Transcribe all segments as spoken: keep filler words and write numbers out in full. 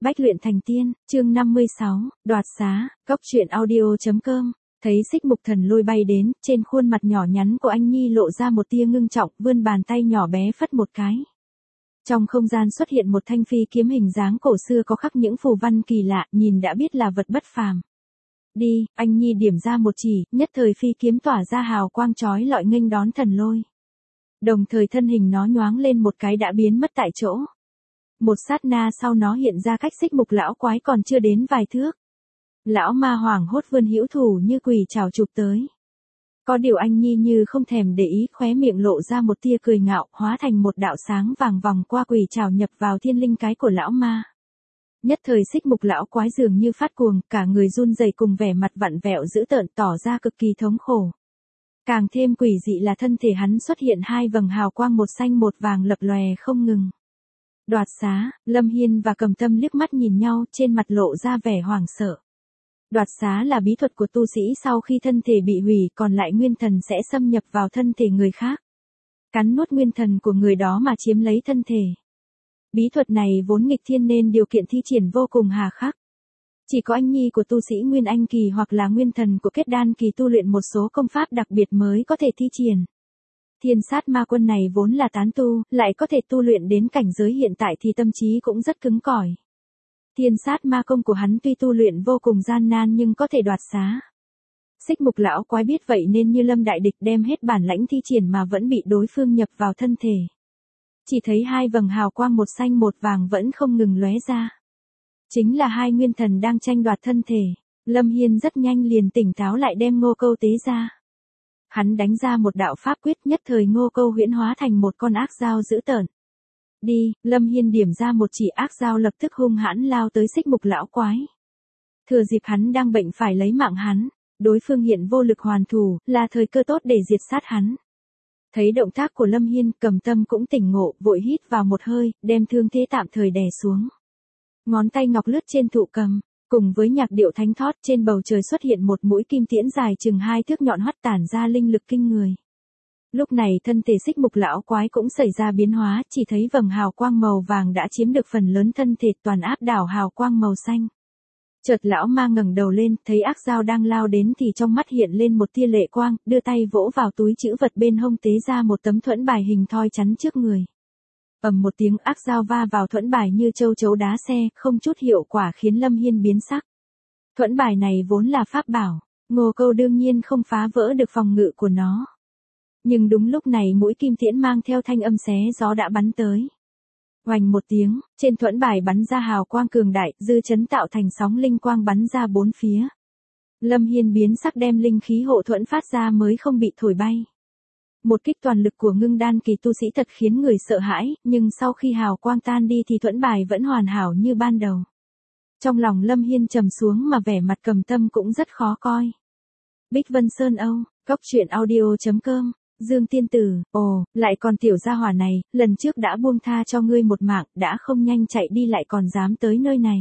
Bách luyện thành tiên, chương năm mươi sáu, đoạt xá, góc truyện audio.com. Thấy xích mục thần lôi bay đến, trên khuôn mặt nhỏ nhắn của anh Nhi lộ ra một tia ngưng trọng, vươn bàn tay nhỏ bé phất một cái. Trong không gian xuất hiện một thanh phi kiếm hình dáng cổ xưa có khắc những phù văn kỳ lạ, nhìn đã biết là vật bất phàm. Đi, anh Nhi điểm ra một chỉ, nhất thời phi kiếm tỏa ra hào quang chói lọi nghênh đón thần lôi. Đồng thời thân hình nó nhoáng lên một cái đã biến mất tại chỗ. Một sát na sau nó hiện ra cách xích mục lão quái còn chưa đến vài thước. Lão ma hoảng hốt vươn hữu thủ như quỷ chảo chụp tới. Có điều anh Nhi như không thèm để ý, khóe miệng lộ ra một tia cười ngạo, hóa thành một đạo sáng vàng vòng qua quỷ chảo nhập vào thiên linh cái của lão ma. Nhất thời xích mục lão quái dường như phát cuồng, cả người run rẩy cùng vẻ mặt vặn vẹo dữ tợn tỏ ra cực kỳ thống khổ. Càng thêm quỷ dị là thân thể hắn xuất hiện hai vầng hào quang một xanh một vàng lập lòe không ngừng. Đoạt xá, Lâm Hiên và Cầm Tâm liếc mắt nhìn nhau, trên mặt lộ ra vẻ hoảng sợ. Đoạt xá là bí thuật của tu sĩ sau khi thân thể bị hủy, còn lại nguyên thần sẽ xâm nhập vào thân thể người khác. Cắn nuốt nguyên thần của người đó mà chiếm lấy thân thể. Bí thuật này vốn nghịch thiên nên điều kiện thi triển vô cùng hà khắc. Chỉ có anh Nhi của tu sĩ Nguyên Anh kỳ hoặc là nguyên thần của kết đan kỳ tu luyện một số công pháp đặc biệt mới có thể thi triển. Thiên sát ma quân này vốn là tán tu, lại có thể tu luyện đến cảnh giới hiện tại thì tâm trí cũng rất cứng cỏi. Thiên sát ma công của hắn tuy tu luyện vô cùng gian nan nhưng có thể đoạt xá. Xích mục lão quái biết vậy nên như lâm đại địch đem hết bản lãnh thi triển mà vẫn bị đối phương nhập vào thân thể. Chỉ thấy hai vầng hào quang một xanh một vàng vẫn không ngừng lóe ra. Chính là hai nguyên thần đang tranh đoạt thân thể. Lâm Hiên rất nhanh liền tỉnh táo lại đem ngô câu tế ra. Hắn đánh ra một đạo pháp quyết, nhất thời ngô câu huyễn hóa thành một con ác dao dữ tợn. Đi, Lâm Hiên điểm ra một chỉ ác dao lập tức hung hãn lao tới xích mục lão quái. Thừa dịp hắn đang bệnh phải lấy mạng hắn, đối phương hiện vô lực hoàn thủ, là thời cơ tốt để diệt sát hắn. Thấy động tác của Lâm Hiên, Cầm Tâm cũng tỉnh ngộ, vội hít vào một hơi, đem thương thế tạm thời đè xuống. Ngón tay ngọc lướt trên thụ cầm, cùng với nhạc điệu thánh thót, trên bầu trời xuất hiện một mũi kim tiễn dài chừng hai thước nhọn hoắt tản ra linh lực kinh người. Lúc này thân thể xích mục lão quái cũng xảy ra biến hóa, chỉ thấy vầng hào quang màu vàng đã chiếm được phần lớn thân thể, toàn áp đảo hào quang màu xanh. Chợt lão ma ngẩng đầu lên, thấy ác dao đang lao đến thì trong mắt hiện lên một tia lệ quang, đưa tay vỗ vào túi trữ vật bên hông tế ra một tấm thuẫn bài hình thoi chắn trước người. Ầm một tiếng, ác dao va vào thuẫn bài như châu chấu đá xe, không chút hiệu quả khiến Lâm Hiên biến sắc. Thuẫn bài này vốn là pháp bảo, ngô câu đương nhiên không phá vỡ được phòng ngự của nó. Nhưng đúng lúc này mũi kim tiễn mang theo thanh âm xé gió đã bắn tới. Oành một tiếng, trên thuẫn bài bắn ra hào quang cường đại, dư chấn tạo thành sóng linh quang bắn ra bốn phía. Lâm Hiên biến sắc đem linh khí hộ thuẫn phát ra mới không bị thổi bay. Một kích toàn lực của ngưng đan kỳ tu sĩ thật khiến người sợ hãi, nhưng sau khi hào quang tan đi thì thuẫn bài vẫn hoàn hảo như ban đầu. Trong lòng Lâm Hiên trầm xuống mà vẻ mặt Cầm Tâm cũng rất khó coi. Bích Vân Sơn Âu, góc truyện audio.com. Dương tiên tử, ồ, lại còn tiểu gia hỏa này, lần trước đã buông tha cho ngươi một mạng, đã không nhanh chạy đi lại còn dám tới nơi này.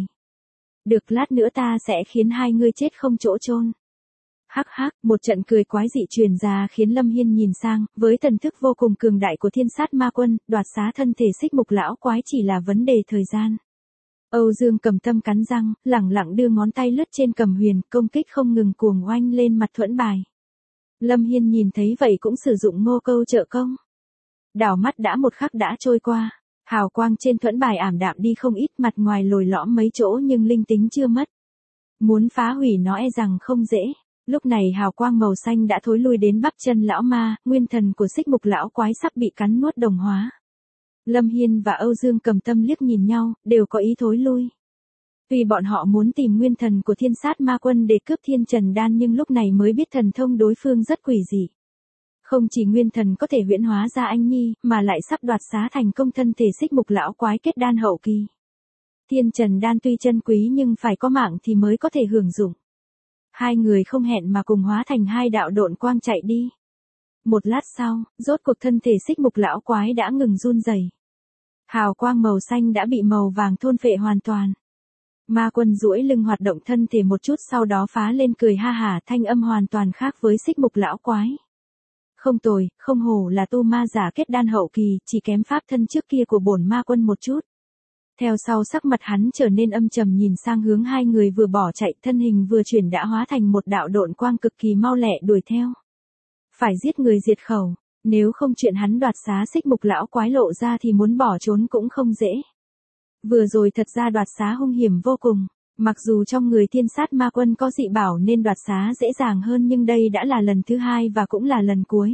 Được, lát nữa ta sẽ khiến hai ngươi chết không chỗ chôn. Hắc hắc, một trận cười quái dị truyền ra khiến Lâm Hiên nhìn sang, với thần thức vô cùng cường đại của thiên sát ma quân, đoạt xá thân thể xích mục lão quái chỉ là vấn đề thời gian. Âu Dương Cầm Tâm cắn răng, lẳng lặng đưa ngón tay lướt trên cầm huyền, công kích không ngừng cuồng oanh lên mặt thuẫn bài. Lâm Hiên nhìn thấy vậy cũng sử dụng ngô câu trợ công. Đảo mắt đã một khắc đã trôi qua, hào quang trên thuẫn bài ảm đạm đi không ít, mặt ngoài lồi lõm mấy chỗ nhưng linh tính chưa mất. Muốn phá hủy nó e rằng không dễ. Lúc này hào quang màu xanh đã thối lui đến bắp chân lão ma, nguyên thần của xích mục lão quái sắp bị cắn nuốt đồng hóa. Lâm Hiên và Âu Dương Cầm Tâm liếc nhìn nhau, đều có ý thối lui. Vì bọn họ muốn tìm nguyên thần của thiên sát ma quân để cướp thiên trần đan nhưng lúc này mới biết thần thông đối phương rất quỷ dị. Không chỉ nguyên thần có thể huyễn hóa ra anh Nhi, mà lại sắp đoạt xá thành công thân thể xích mục lão quái kết đan hậu kỳ. Thiên trần đan tuy chân quý nhưng phải có mạng thì mới có thể hưởng dụng. Hai người không hẹn mà cùng hóa thành hai đạo độn quang chạy đi. Một lát sau, rốt cuộc thân thể xích mục lão quái đã ngừng run rẩy. Hào quang màu xanh đã bị màu vàng thôn phệ hoàn toàn. Ma quân duỗi lưng hoạt động thân thể một chút sau đó phá lên cười ha hả, thanh âm hoàn toàn khác với xích mục lão quái. Không tồi, không hổ là tu ma giả kết đan hậu kỳ, chỉ kém pháp thân trước kia của bổn ma quân một chút. Theo sau sắc mặt hắn trở nên âm trầm nhìn sang hướng hai người vừa bỏ chạy, thân hình vừa chuyển đã hóa thành một đạo độn quang cực kỳ mau lẹ đuổi theo. Phải giết người diệt khẩu, nếu không chuyện hắn đoạt xá xích mục lão quái lộ ra thì muốn bỏ trốn cũng không dễ. Vừa rồi thật ra đoạt xá hung hiểm vô cùng, mặc dù trong người thiên sát ma quân có dị bảo nên đoạt xá dễ dàng hơn nhưng đây đã là lần thứ hai và cũng là lần cuối.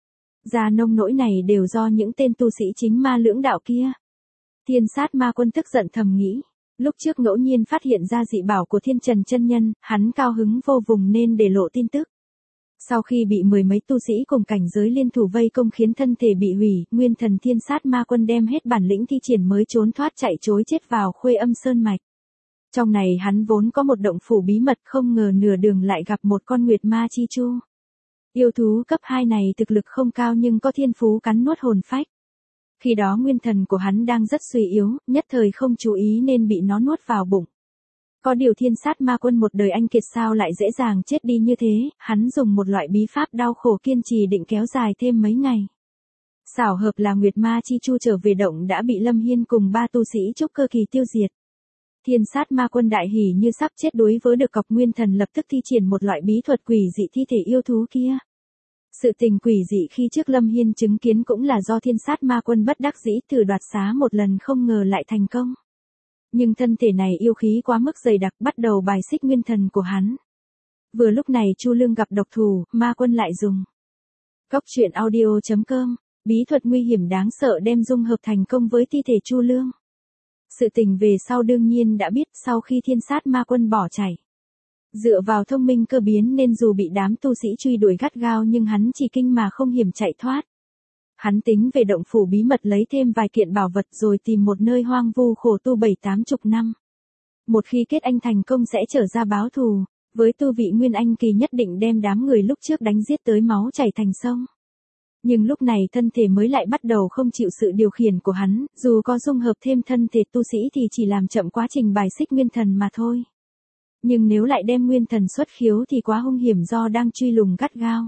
Gia nông nỗi này đều do những tên tu sĩ chính ma lưỡng đạo kia. Thiên sát ma quân tức giận thầm nghĩ, lúc trước ngẫu nhiên phát hiện ra dị bảo của thiên trần chân nhân, hắn cao hứng vô vùng nên để lộ tin tức. Sau khi bị mười mấy tu sĩ cùng cảnh giới liên thủ vây công khiến thân thể bị hủy, nguyên thần thiên sát ma quân đem hết bản lĩnh thi triển mới trốn thoát chạy trối chết vào Khuê Âm Sơn mạch. Trong này hắn vốn có một động phủ bí mật, không ngờ nửa đường lại gặp một con nguyệt ma chi chu. Yêu thú cấp hai này thực lực không cao nhưng có thiên phú cắn nuốt hồn phách. Khi đó nguyên thần của hắn đang rất suy yếu, nhất thời không chú ý nên bị nó nuốt vào bụng. Có điều thiên sát ma quân một đời anh kiệt sao lại dễ dàng chết đi như thế, hắn dùng một loại bí pháp đau khổ kiên trì định kéo dài thêm mấy ngày. Xảo hợp là nguyệt ma chi chu trở về động đã bị Lâm Hiên cùng ba tu sĩ trúc cơ kỳ tiêu diệt. Thiên sát ma quân đại hỉ như sắp chết đuối với được cọc nguyên thần lập tức thi triển một loại bí thuật quỷ dị thi thể yêu thú kia. Sự tình quỷ dị khi trước Lâm Hiên chứng kiến cũng là do thiên sát ma quân bất đắc dĩ thử đoạt xá một lần không ngờ lại thành công. Nhưng thân thể này yêu khí quá mức dày đặc bắt đầu bài xích nguyên thần của hắn. Vừa lúc này Chu Lương gặp độc thủ, ma quân lại dùng. Cốc truyện audio chấm com, bí thuật nguy hiểm đáng sợ đem dung hợp thành công với thi thể Chu Lương. Sự tình về sau đương nhiên đã biết sau khi thiên sát ma quân bỏ chạy. Dựa vào thông minh cơ biến nên dù bị đám tu sĩ truy đuổi gắt gao nhưng hắn chỉ kinh mà không hiểm chạy thoát. Hắn tính về động phủ bí mật lấy thêm vài kiện bảo vật rồi tìm một nơi hoang vu khổ tu bảy tám chục năm. Một khi kết anh thành công sẽ trở ra báo thù, với tu vị nguyên anh kỳ nhất định đem đám người lúc trước đánh giết tới máu chảy thành sông. Nhưng lúc này thân thể mới lại bắt đầu không chịu sự điều khiển của hắn, dù có dung hợp thêm thân thể tu sĩ thì chỉ làm chậm quá trình bài xích nguyên thần mà thôi. Nhưng nếu lại đem nguyên thần xuất khiếu thì quá hung hiểm do đang truy lùng gắt gao.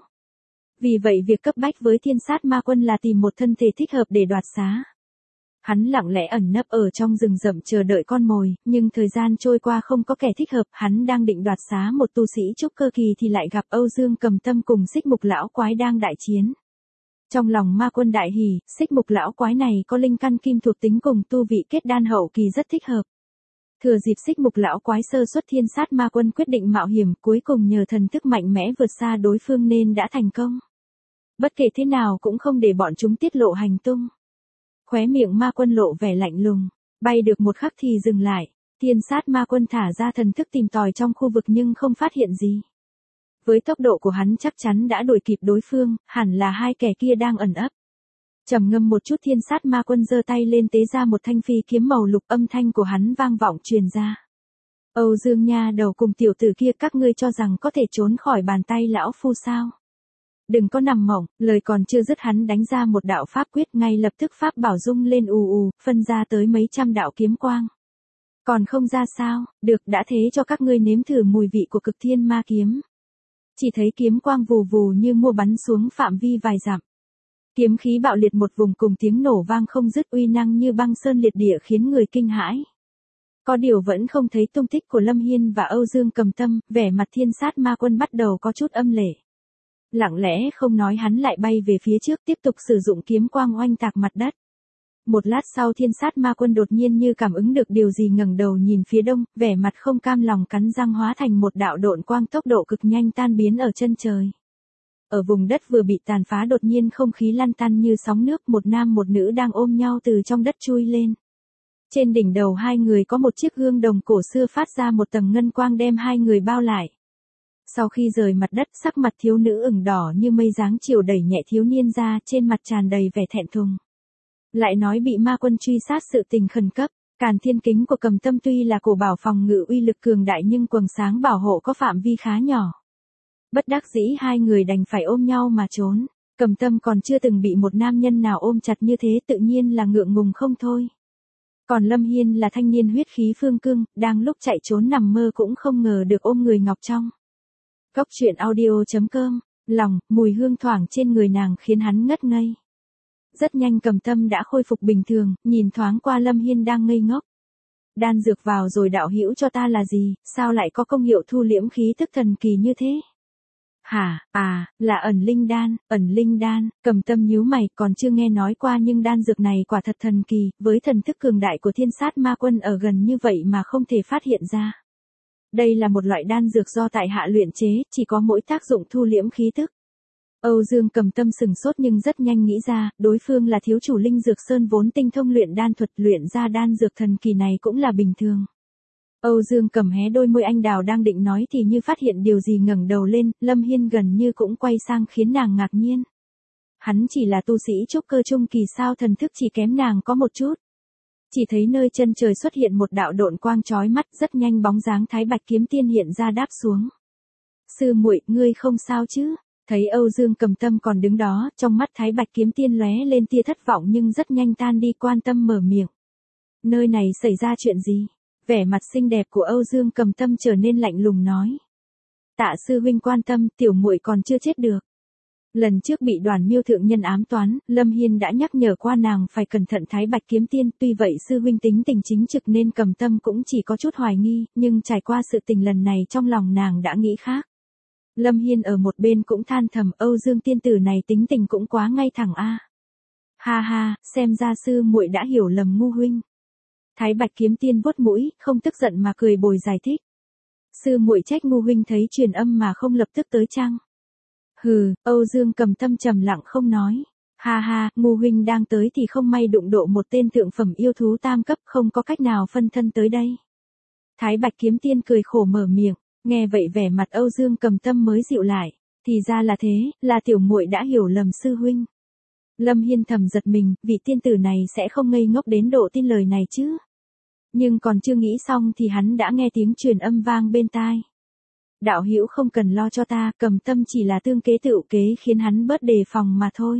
Vì vậy việc cấp bách với thiên sát ma quân là tìm một thân thể thích hợp để đoạt xá. Hắn lặng lẽ ẩn nấp ở trong rừng rậm chờ đợi con mồi, nhưng thời gian trôi qua không có kẻ thích hợp, hắn đang định đoạt xá một tu sĩ trúc cơ kỳ thì lại gặp Âu Dương Cầm Tâm cùng xích mục lão quái đang đại chiến. Trong lòng ma quân đại hỉ, xích mục lão quái này có linh căn kim thuộc tính cùng tu vị kết đan hậu kỳ rất thích hợp. Thừa dịp xích mục lão quái sơ xuất thiên sát ma quân quyết định mạo hiểm cuối cùng nhờ thần thức mạnh mẽ vượt xa đối phương nên đã thành công. Bất kể thế nào cũng không để bọn chúng tiết lộ hành tung. Khóe miệng ma quân lộ vẻ lạnh lùng, bay được một khắc thì dừng lại, thiên sát ma quân thả ra thần thức tìm tòi trong khu vực nhưng không phát hiện gì. Với tốc độ của hắn chắc chắn đã đuổi kịp đối phương, hẳn là hai kẻ kia đang ẩn ấp. Trầm ngâm một chút thiên sát ma quân giơ tay lên tế ra một thanh phi kiếm màu lục, âm thanh của hắn vang vọng truyền ra. Âu Dương nha đầu cùng tiểu tử kia các ngươi cho rằng có thể trốn khỏi bàn tay lão phu sao? Đừng có nằm mộng, lời còn chưa dứt hắn đánh ra một đạo pháp quyết ngay lập tức pháp bảo rung lên ù ù, phân ra tới mấy trăm đạo kiếm quang. Còn không ra sao, được đã thế cho các ngươi nếm thử mùi vị của cực thiên ma kiếm. Chỉ thấy kiếm quang vù vù như mua bắn xuống phạm vi vài dặm. Kiếm khí bạo liệt một vùng cùng tiếng nổ vang không dứt uy năng như băng sơn liệt địa khiến người kinh hãi. Có điều vẫn không thấy tung tích của Lâm Hiên và Âu Dương Cầm Tâm, vẻ mặt thiên sát ma quân bắt đầu có chút âm lệ. Lặng lẽ không nói hắn lại bay về phía trước tiếp tục sử dụng kiếm quang oanh tạc mặt đất. Một lát sau thiên sát ma quân đột nhiên như cảm ứng được điều gì ngẩng đầu nhìn phía đông, vẻ mặt không cam lòng cắn răng hóa thành một đạo độn quang tốc độ cực nhanh tan biến ở chân trời. Ở vùng đất vừa bị tàn phá đột nhiên không khí lăn tăn như sóng nước, một nam một nữ đang ôm nhau từ trong đất chui lên. Trên đỉnh đầu hai người có một chiếc gương đồng cổ xưa phát ra một tầng ngân quang đem hai người bao lại. Sau khi rời mặt đất sắc mặt thiếu nữ ửng đỏ như mây dáng chiều đẩy nhẹ thiếu niên ra, trên mặt tràn đầy vẻ thẹn thùng. Lại nói bị ma quân truy sát sự tình khẩn cấp, Càn Thiên Kính của Cầm Tâm tuy là cổ bảo phòng ngự uy lực cường đại nhưng quầng sáng bảo hộ có phạm vi khá nhỏ. Bất đắc dĩ hai người đành phải ôm nhau mà trốn, Cầm Tâm còn chưa từng bị một nam nhân nào ôm chặt như thế tự nhiên là ngượng ngùng không thôi. Còn Lâm Hiên là thanh niên huyết khí phương cương, đang lúc chạy trốn nằm mơ cũng không ngờ được ôm người ngọc trong. Cốc truyện audio chấm com, lòng, mùi hương thoảng trên người nàng khiến hắn ngất ngây. Rất nhanh Cầm Tâm đã khôi phục bình thường, nhìn thoáng qua Lâm Hiên đang ngây ngốc. Đan dược vào rồi đạo hữu cho ta là gì, sao lại có công hiệu thu liễm khí tức thần kỳ như thế? Hả, à, là ẩn linh đan, ẩn linh đan, Cầm Tâm nhíu mày, còn chưa nghe nói qua nhưng đan dược này quả thật thần kỳ, với thần thức cường đại của thiên sát ma quân ở gần như vậy mà không thể phát hiện ra. Đây là một loại đan dược do tại hạ luyện chế, chỉ có mỗi tác dụng thu liễm khí tức. Âu Dương Cầm Tâm sừng sốt nhưng rất nhanh nghĩ ra, đối phương là thiếu chủ Linh Dược Sơn vốn tinh thông luyện đan thuật, luyện ra đan dược thần kỳ này cũng là bình thường. Âu Dương Cầm hé đôi môi anh đào đang định nói thì như phát hiện điều gì ngẩng đầu lên, Lâm Hiên gần như cũng quay sang khiến nàng ngạc nhiên. Hắn chỉ là tu sĩ trúc cơ trung kỳ sao thần thức chỉ kém nàng có một chút. Chỉ thấy nơi chân trời xuất hiện một đạo độn quang chói mắt, rất nhanh bóng dáng Thái Bạch Kiếm Tiên hiện ra đáp xuống. Sư muội, ngươi không sao chứ? Thấy Âu Dương Cầm Tâm còn đứng đó, trong mắt Thái Bạch Kiếm Tiên lóe lên tia thất vọng nhưng rất nhanh tan đi, quan tâm mở miệng. Nơi này xảy ra chuyện gì? Vẻ mặt xinh đẹp của Âu Dương Cầm Tâm trở nên lạnh lùng nói. Tạ sư huynh quan tâm, tiểu muội còn chưa chết được. Lần trước bị Đoàn Miêu thượng nhân ám toán, Lâm Hiên đã nhắc nhở qua nàng phải cẩn thận Thái Bạch Kiếm Tiên, tuy vậy sư huynh tính tình chính trực nên Cầm Tâm cũng chỉ có chút hoài nghi, nhưng trải qua sự tình lần này trong lòng nàng đã nghĩ khác. Lâm Hiên ở một bên cũng than thầm, Âu Dương tiên tử này tính tình cũng quá ngay thẳng a. Ha ha, xem ra sư muội đã hiểu lầm ngu huynh. Thái Bạch Kiếm Tiên vuốt mũi, không tức giận mà cười bồi giải thích. Sư muội trách ngu huynh thấy truyền âm mà không lập tức tới chăng? Hừ, Âu Dương Cầm Tâm trầm lặng không nói. Ha ha, ngu huynh đang tới thì không may đụng độ một tên thượng phẩm yêu thú tam cấp, không có cách nào phân thân tới đây. Thái Bạch Kiếm Tiên cười khổ mở miệng, nghe vậy vẻ mặt Âu Dương Cầm Tâm mới dịu lại, thì ra là thế, là tiểu muội đã hiểu lầm sư huynh. Lâm Hiên thầm giật mình, vị tiên tử này sẽ không ngây ngốc đến độ tin lời này chứ. Nhưng còn chưa nghĩ xong thì hắn đã nghe tiếng truyền âm vang bên tai. Đạo hữu không cần lo cho ta, Cầm Tâm chỉ là tương kế tựu kế khiến hắn bớt đề phòng mà thôi.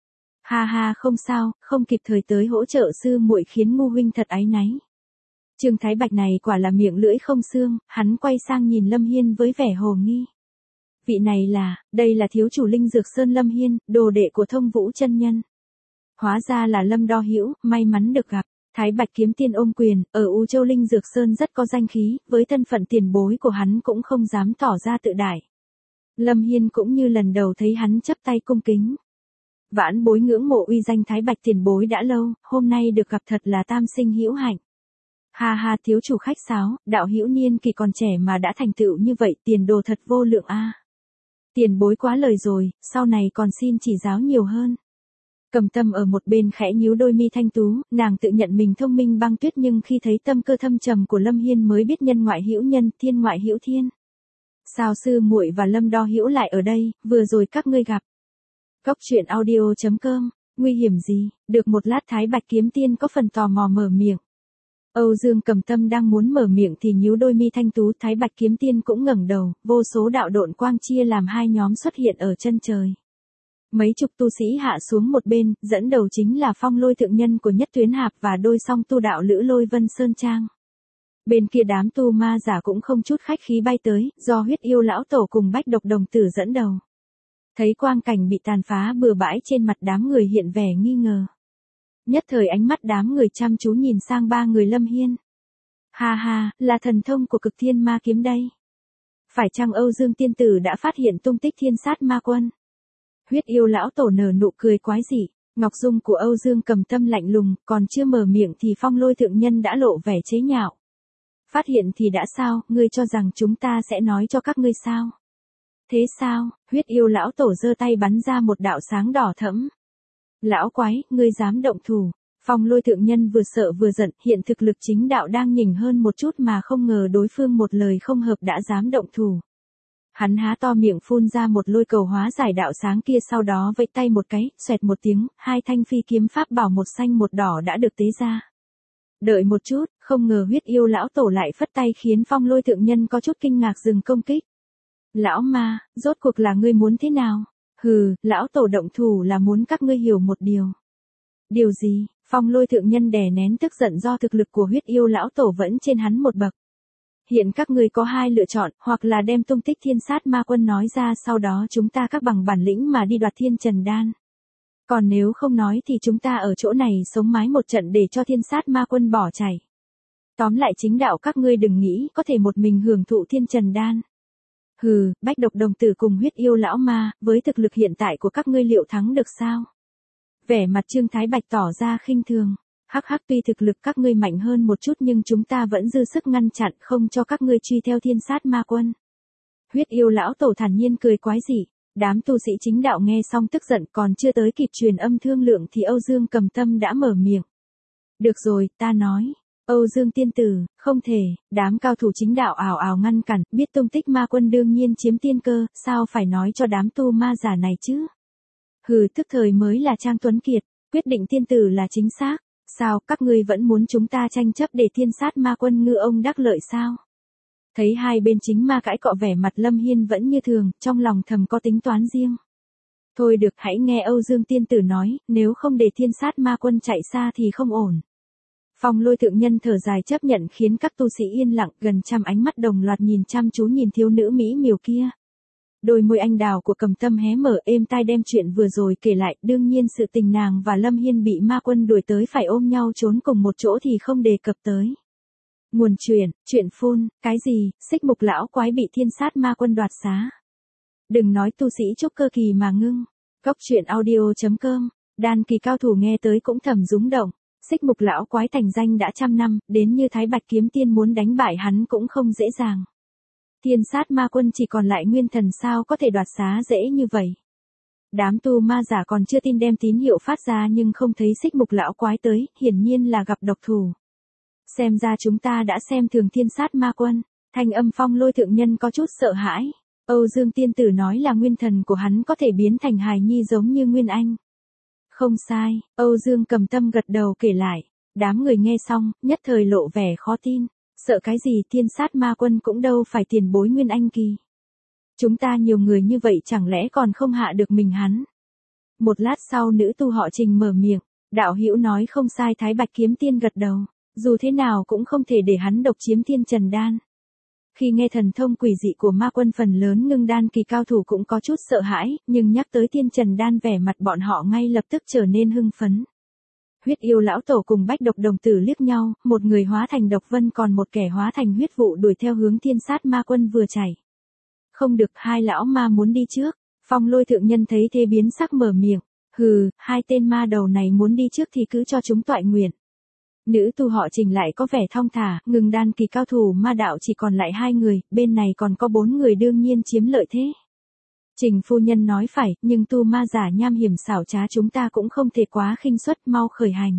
Ha ha, không sao, không kịp thời tới hỗ trợ sư muội khiến ngu huynh thật áy náy. Trương Thái Bạch này quả là miệng lưỡi không xương, hắn quay sang nhìn Lâm Hiên với vẻ hồ nghi. Vị này là, đây là thiếu chủ Linh Dược Sơn Lâm Hiên, đồ đệ của Thông Vũ chân nhân. Hóa ra là Lâm Đo Hữu, may mắn được gặp. Thái Bạch Kiếm Tiên ôm quyền, ở U Châu Linh Dược Sơn rất có danh khí, với thân phận tiền bối của hắn cũng không dám tỏ ra tự đại. Lâm Hiên cũng như lần đầu thấy hắn chắp tay cung kính. Vãn bối ngưỡng mộ uy danh Thái Bạch tiền bối đã lâu, hôm nay được gặp thật là tam sinh hữu hạnh. Ha ha, thiếu chủ khách sáo, đạo hữu niên kỳ còn trẻ mà đã thành tựu như vậy, tiền đồ thật vô lượng a. Tiền bối quá lời rồi, sau này còn xin chỉ giáo nhiều hơn. Cầm Tâm ở một bên khẽ nhíu đôi mi thanh tú, nàng tự nhận mình thông minh băng tuyết nhưng khi thấy tâm cơ thâm trầm của Lâm Hiên mới biết nhân ngoại hữu nhân, thiên ngoại hữu thiên. Sao sư muội và Lâm Đo Hữu lại ở đây, vừa rồi các ngươi gặp. Góc truyện audio chấm com, nguy hiểm gì, được một lát Thái Bạch Kiếm Tiên có phần tò mò mở miệng. Âu Dương Cầm Tâm đang muốn mở miệng thì nhíu đôi mi thanh tú, Thái Bạch Kiếm Tiên cũng ngẩng đầu, vô số đạo độn quang chia làm hai nhóm xuất hiện ở chân trời. Mấy chục tu sĩ hạ xuống một bên, dẫn đầu chính là Phong Lôi thượng nhân của Nhất Tuyến Hạp và đôi song tu đạo lữ Lôi Vân Sơn Trang. Bên kia đám tu ma giả cũng không chút khách khí bay tới, do Huyết Yêu lão tổ cùng Bách Độc đồng tử dẫn đầu. Thấy quang cảnh bị tàn phá bừa bãi trên mặt đám người hiện vẻ nghi ngờ. Nhất thời ánh mắt đám người chăm chú nhìn sang ba người Lâm Hiên. Ha ha, là thần thông của Cực Thiên Ma Kiếm đây. Phải chăng Âu Dương tiên tử đã phát hiện tung tích thiên sát ma quân? Huyết Yêu lão tổ nở nụ cười quái dị, ngọc dung của Âu Dương Cầm Tâm lạnh lùng, còn chưa mở miệng thì Phong Lôi thượng nhân đã lộ vẻ chế nhạo. Phát hiện thì đã sao, ngươi cho rằng chúng ta sẽ nói cho các ngươi sao? Thế sao? Huyết Yêu lão tổ giơ tay bắn ra một đạo sáng đỏ thẫm. Lão quái, ngươi dám động thủ. Phong Lôi thượng nhân vừa sợ vừa giận, hiện thực lực chính đạo đang nhỉnh hơn một chút mà không ngờ đối phương một lời không hợp đã dám động thủ. Hắn há to miệng phun ra một lôi cầu hóa giải đạo sáng kia, sau đó vẫy tay một cái, xoẹt một tiếng, hai thanh phi kiếm pháp bảo một xanh một đỏ đã được tế ra. Đợi một chút, không ngờ Huyết Yêu lão tổ lại phất tay khiến Phong Lôi thượng nhân có chút kinh ngạc dừng công kích. Lão ma, rốt cuộc là ngươi muốn thế nào? Hừ, lão tổ động thủ là muốn các ngươi hiểu một điều. Điều gì? Phong Lôi thượng nhân đè nén tức giận do thực lực của Huyết Yêu lão tổ vẫn trên hắn một bậc. Hiện các ngươi có hai lựa chọn, hoặc là đem tung tích thiên sát ma quân nói ra, sau đó chúng ta các bằng bản lĩnh mà đi đoạt thiên trần đan. Còn nếu không nói thì chúng ta ở chỗ này sống mái một trận để cho thiên sát ma quân bỏ chạy. Tóm lại chính đạo các ngươi đừng nghĩ có thể một mình hưởng thụ thiên trần đan. Hừ, bách độc đồng tử cùng huyết yêu lão ma, với thực lực hiện tại của các ngươi liệu thắng được sao? Vẻ mặt Trương Thái Bạch tỏ ra khinh thường. Hắc hắc, tuy thực lực các ngươi mạnh hơn một chút nhưng chúng ta vẫn dư sức ngăn chặn không cho các ngươi truy theo thiên sát ma quân. Huyết yêu lão tổ thản nhiên cười quái dị. Đám tu sĩ chính đạo nghe xong tức giận, còn chưa tới kịp truyền âm thương lượng thì Âu Dương Cầm Tâm đã mở miệng. Được rồi, ta nói. Âu Dương tiên tử, không thể. Đám cao thủ chính đạo ảo ảo ngăn cản, biết tung tích ma quân đương nhiên chiếm tiên cơ, sao phải nói cho đám tu ma giả này chứ? Hừ, tức thời mới là Trang Tuấn Kiệt, quyết định tiên tử là chính xác. Sao, các ngươi vẫn muốn chúng ta tranh chấp để thiên sát ma quân ngư ông đắc lợi sao? Thấy hai bên chính ma cãi cọ, vẻ mặt Lâm Hiên vẫn như thường, trong lòng thầm có tính toán riêng. Thôi được, hãy nghe Âu Dương tiên tử nói, nếu không để thiên sát ma quân chạy xa thì không ổn. Phong Lôi thượng nhân thở dài chấp nhận, khiến các tu sĩ yên lặng, gần trăm ánh mắt đồng loạt nhìn chăm chú nhìn thiếu nữ mỹ miều kia. Đôi môi anh đào của Cầm Tâm hé mở êm tai đem chuyện vừa rồi kể lại, đương nhiên sự tình nàng và Lâm Hiên bị ma quân đuổi tới phải ôm nhau trốn cùng một chỗ thì không đề cập tới. Nguồn chuyện, chuyện phun, cái gì, xích mục lão quái bị thiên sát ma quân đoạt xá. Đừng nói tu sĩ trúc cơ kỳ mà ngưng. Góc truyện audio chấm com, đan kỳ cao thủ nghe tới cũng thầm rúng động. Xích mục lão quái thành danh đã trăm năm, đến như Thái Bạch kiếm tiên muốn đánh bại hắn cũng không dễ dàng. Thiên sát ma quân chỉ còn lại nguyên thần, sao có thể đoạt xá dễ như vậy. Đám tu ma giả còn chưa tin đem tín hiệu phát ra nhưng không thấy xích mục lão quái tới, hiển nhiên là gặp độc thủ. Xem ra chúng ta đã xem thường thiên sát ma quân. Thanh âm Phong Lôi thượng nhân có chút sợ hãi. Âu Dương tiên tử nói là nguyên thần của hắn có thể biến thành hài nhi giống như Nguyên Anh. Không sai, Âu Dương Cầm Tâm gật đầu kể lại. Đám người nghe xong, nhất thời lộ vẻ khó tin. Sợ cái gì, thiên sát ma quân cũng đâu phải tiền bối Nguyên Anh kỳ. Chúng ta nhiều người như vậy chẳng lẽ còn không hạ được mình hắn. Một lát sau nữ tu họ Trình mở miệng. Đạo hữu nói không sai, Thái Bạch kiếm tiên gật đầu. Dù thế nào cũng không thể để hắn độc chiếm thiên trần đan. Khi nghe thần thông quỷ dị của ma quân, phần lớn ngưng đan kỳ cao thủ cũng có chút sợ hãi, nhưng nhắc tới thiên trần đan vẻ mặt bọn họ ngay lập tức trở nên hưng phấn. Huyết yêu lão tổ cùng bách độc đồng tử liếc nhau, một người hóa thành độc vân còn một kẻ hóa thành huyết vụ đuổi theo hướng thiên sát ma quân vừa chạy. Không được, hai lão ma muốn đi trước. Phong Lôi thượng nhân thấy thế biến sắc mở miệng. Hừ, hai tên ma đầu này muốn đi trước thì cứ cho chúng toại nguyện. Nữ tu họ Trình lại có vẻ thong thả, ngừng đan kỳ cao thủ ma đạo chỉ còn lại hai người, bên này còn có bốn người đương nhiên chiếm lợi thế. Trình phu nhân nói phải, nhưng tu ma giả nham hiểm xảo trá chúng ta cũng không thể quá khinh suất, mau khởi hành.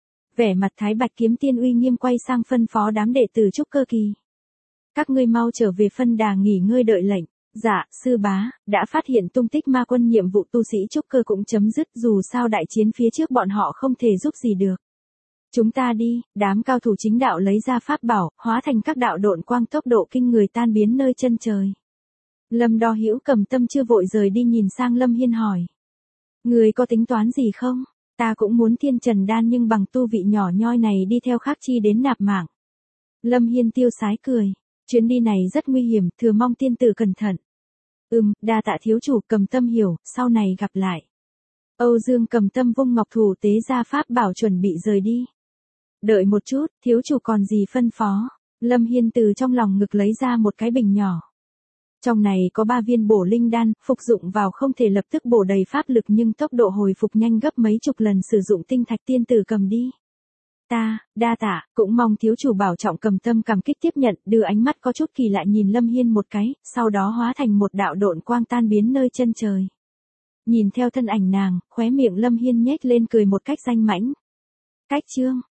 Vẻ mặt Thái Bạch kiếm tiên uy nghiêm quay sang phân phó đám đệ tử trúc cơ kỳ. Các ngươi mau trở về phân đà nghỉ ngơi đợi lệnh. Dạ, sư bá, đã phát hiện tung tích ma quân, nhiệm vụ tu sĩ trúc cơ cũng chấm dứt, dù sao đại chiến phía trước bọn họ không thể giúp gì được. Chúng ta đi, đám cao thủ chính đạo lấy ra pháp bảo, hóa thành các đạo độn quang tốc độ kinh người tan biến nơi chân trời. Lâm Đo Hữu Cầm Tâm chưa vội rời đi, nhìn sang Lâm Hiên hỏi. Người có tính toán gì không? Ta cũng muốn thiên trần đan nhưng bằng tu vị nhỏ nhoi này đi theo khác chi đến nạp mạng. Lâm Hiên tiêu sái cười. Chuyến đi này rất nguy hiểm, thừa mong tiên tử cẩn thận. Ừm, đa tạ thiếu chủ. Cầm Tâm hiểu, sau này gặp lại. Âu Dương Cầm Tâm vung ngọc thủ tế ra pháp bảo chuẩn bị rời đi. Đợi một chút, thiếu chủ còn gì phân phó? Lâm Hiên từ trong lòng ngực lấy ra một cái bình nhỏ. Trong này có ba viên bổ linh đan, phục dụng vào không thể lập tức bổ đầy pháp lực nhưng tốc độ hồi phục nhanh gấp mấy chục lần sử dụng tinh thạch. Tiên tử cầm đi. Ta, đa tạ, cũng mong thiếu chủ bảo trọng. Cầm Tâm cảm kích tiếp nhận, đưa ánh mắt có chút kỳ lạ nhìn Lâm Hiên một cái, sau đó hóa thành một đạo độn quang tan biến nơi chân trời. Nhìn theo thân ảnh nàng, khóe miệng Lâm Hiên nhếch lên cười một cách danh mãnh. Cách chương